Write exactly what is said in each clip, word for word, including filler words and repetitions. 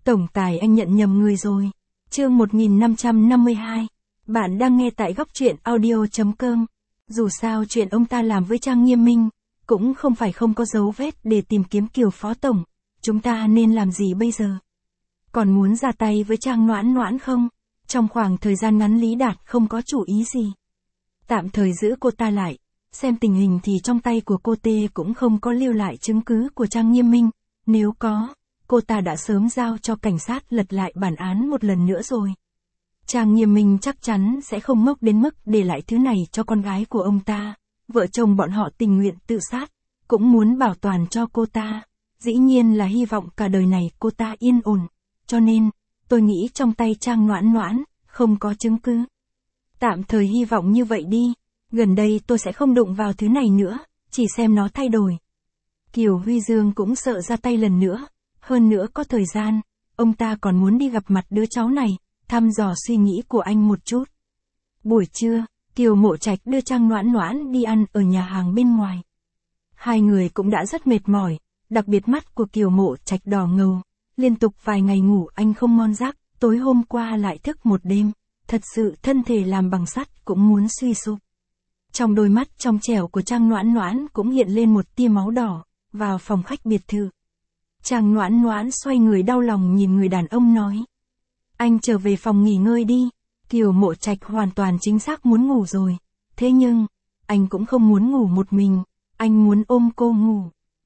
Tổng tài anh nhận nhầm người rồi. Chương một nghìn năm trăm năm mươi hai. Bạn đang nghe tại góc truyện audio chấm com. Dù sao chuyện ông ta làm với Trang Nghiêm Minh, cũng không phải không có dấu vết để tìm kiếm Kiều Phó Tổng. Chúng ta nên làm gì bây giờ? Còn muốn ra tay với Trang Noãn Noãn không? Trong khoảng thời gian ngắn Lý Đạt không có chủ ý gì. Tạm thời giữ cô ta lại. Xem tình hình thì trong tay của cô Tê cũng không có lưu lại chứng cứ của Trang Nghiêm Minh. Nếu có, cô ta đã sớm giao cho cảnh sát lật lại bản án một lần nữa rồi. Trang Nghiêm Minh chắc chắn sẽ không ngốc đến mức để lại thứ này cho con gái của ông ta. Vợ chồng bọn họ tình nguyện tự sát, cũng muốn bảo toàn cho cô ta. Dĩ nhiên là hy vọng cả đời này cô ta yên ổn. Cho nên, tôi nghĩ trong tay Trang Noãn Noãn, không có chứng cứ. Tạm thời hy vọng như vậy đi. Gần đây tôi sẽ không đụng vào thứ này nữa, chỉ xem nó thay đổi. Kiều Huy Dương cũng sợ ra tay lần nữa. Hơn nữa có thời gian, ông ta còn muốn đi gặp mặt đứa cháu này, thăm dò suy nghĩ của anh một chút. Buổi trưa, Kiều Mộ Trạch đưa Trang Noãn Noãn đi ăn ở nhà hàng bên ngoài. Hai người cũng đã rất mệt mỏi, đặc biệt mắt của Kiều Mộ Trạch đỏ ngầu. Liên tục vài ngày ngủ anh không ngon giấc, tối hôm qua lại thức một đêm. Thật sự thân thể làm bằng sắt cũng muốn suy sụp. Trong đôi mắt trong trẻo của Trang Noãn Noãn cũng hiện lên một tia máu đỏ, vào phòng khách biệt thự. Trang Noãn Noãn xoay người đau lòng nhìn người đàn ông nói. Anh trở về phòng nghỉ ngơi đi. Kiều Mộ Trạch hoàn toàn chính xác muốn ngủ rồi. Thế nhưng, anh cũng không muốn ngủ một mình, anh muốn ôm cô ngủ.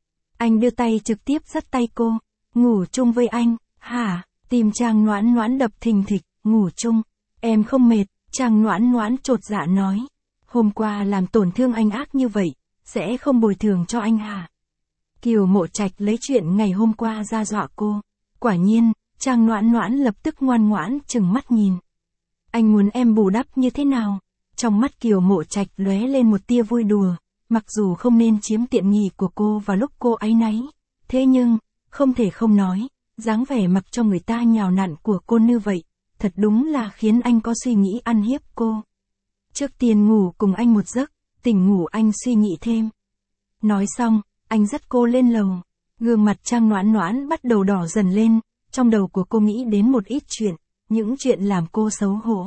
Anh đưa tay trực tiếp dắt tay cô, ngủ chung với anh, hả? Tim Trang Noãn Noãn đập thình thịch, ngủ chung. Em không mệt, Trang Noãn Noãn chột dạ nói. Hôm qua làm tổn thương anh ác như vậy, sẽ không bồi thường cho anh hả? Kiều Mộ Trạch lấy chuyện ngày hôm qua ra dọa cô. Quả nhiên, Trang Noãn Noãn lập tức ngoan ngoãn chừng mắt nhìn. Anh muốn em bù đắp như thế nào? Trong mắt Kiều Mộ Trạch lóe lên một tia vui đùa, mặc dù không nên chiếm tiện nghi của cô vào lúc cô áy náy. Thế nhưng, không thể không nói, dáng vẻ mặc cho người ta nhào nặn của cô như vậy, thật đúng là khiến anh có suy nghĩ ăn hiếp cô. Trước tiên ngủ cùng anh một giấc, tỉnh ngủ anh suy nghĩ thêm. Nói xong, anh dắt cô lên lầu. Gương mặt Trang Noãn Noãn bắt đầu đỏ dần lên, trong đầu của cô nghĩ đến một ít chuyện, những chuyện làm cô xấu hổ.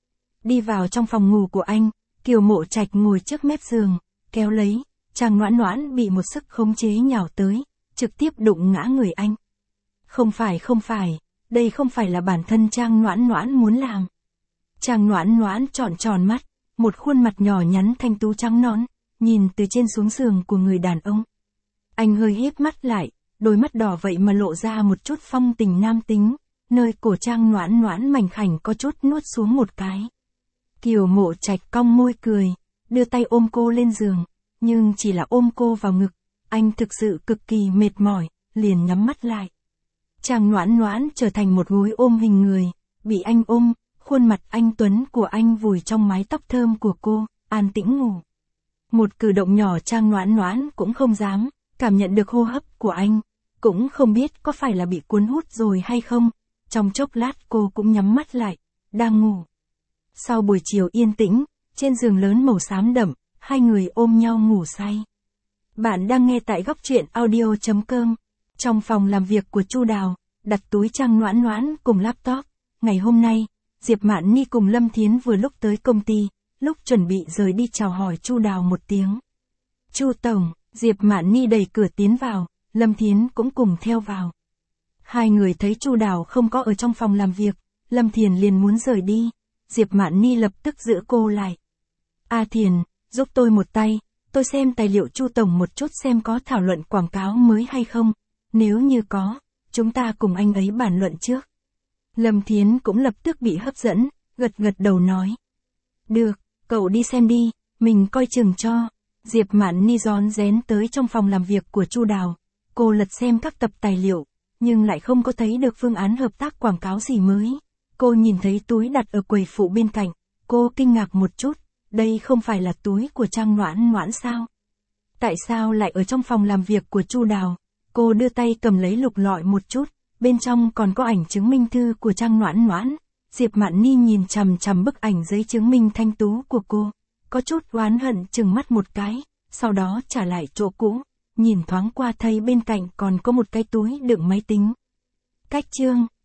Đi vào trong phòng ngủ của anh, Kiều Mộ Trạch ngồi trước mép giường, kéo lấy, Trang Noãn Noãn bị một sức khống chế nhào tới, trực tiếp đụng ngã người anh. Không phải không phải, đây không phải là bản thân Trang Noãn Noãn muốn làm. Trang Noãn Noãn tròn tròn mắt, một khuôn mặt nhỏ nhắn thanh tú trắng nõn, nhìn từ trên xuống giường của người đàn ông. Anh hơi híp mắt lại, đôi mắt đỏ vậy mà lộ ra một chút phong tình nam tính, nơi cổ Trang Noãn Noãn mảnh khảnh có chút nuốt xuống một cái. Kiều Mộ Trạch cong môi cười, đưa tay ôm cô lên giường, nhưng chỉ là ôm cô vào ngực, anh thực sự cực kỳ mệt mỏi, liền nhắm mắt lại. Trang Noãn Noãn trở thành một gối ôm hình người, bị anh ôm, khuôn mặt anh tuấn của anh vùi trong mái tóc thơm của cô, an tĩnh ngủ. Một cử động nhỏ Trang Noãn Noãn cũng không dám, cảm nhận được hô hấp của anh, cũng không biết có phải là bị cuốn hút rồi hay không. Trong chốc lát cô cũng nhắm mắt lại, đang ngủ. Sau buổi chiều yên tĩnh, trên giường lớn màu xám đậm, hai người ôm nhau ngủ say. Bạn đang nghe tại góc truyện audio chấm com. Trong phòng làm việc của Chu Đào, đặt túi Trang Noãn Noãn cùng laptop. Ngày hôm nay, Diệp Mạn Ni cùng Lâm Thiến vừa lúc tới công ty, lúc chuẩn bị rời đi chào hỏi Chu Đào một tiếng. Chu Tổng, Diệp Mạn Ni đẩy cửa tiến vào, Lâm Thiến cũng cùng theo vào. Hai người thấy Chu Đào không có ở trong phòng làm việc, Lâm Thiền liền muốn rời đi. Diệp Mạn Ni lập tức giữ cô lại. A Thiền, giúp tôi một tay, tôi xem tài liệu Chu Tổng một chút xem có thảo luận quảng cáo mới hay không. Nếu như có, chúng ta cùng anh ấy bàn luận trước. Lâm Thiến cũng lập tức bị hấp dẫn, gật gật đầu nói. Được, cậu đi xem đi, mình coi chừng cho. Diệp Mạn Ni rón rén tới trong phòng làm việc của Chu Đào. Cô lật xem các tập tài liệu, nhưng lại không có thấy được phương án hợp tác quảng cáo gì mới. Cô nhìn thấy túi đặt ở quầy phụ bên cạnh, cô kinh ngạc một chút, đây không phải là túi của Trang Noãn Noãn sao? Tại sao lại ở trong phòng làm việc của Chu Đào? Cô đưa tay cầm lấy lục lọi một chút, bên trong còn có ảnh chứng minh thư của Trang Noãn Noãn. Diệp Mạn Ni nhìn chằm chằm bức ảnh giấy chứng minh thanh tú của cô, có chút oán hận chừng mắt một cái, sau đó trả lại chỗ cũ, nhìn thoáng qua thấy bên cạnh còn có một cái túi đựng máy tính. Cách chương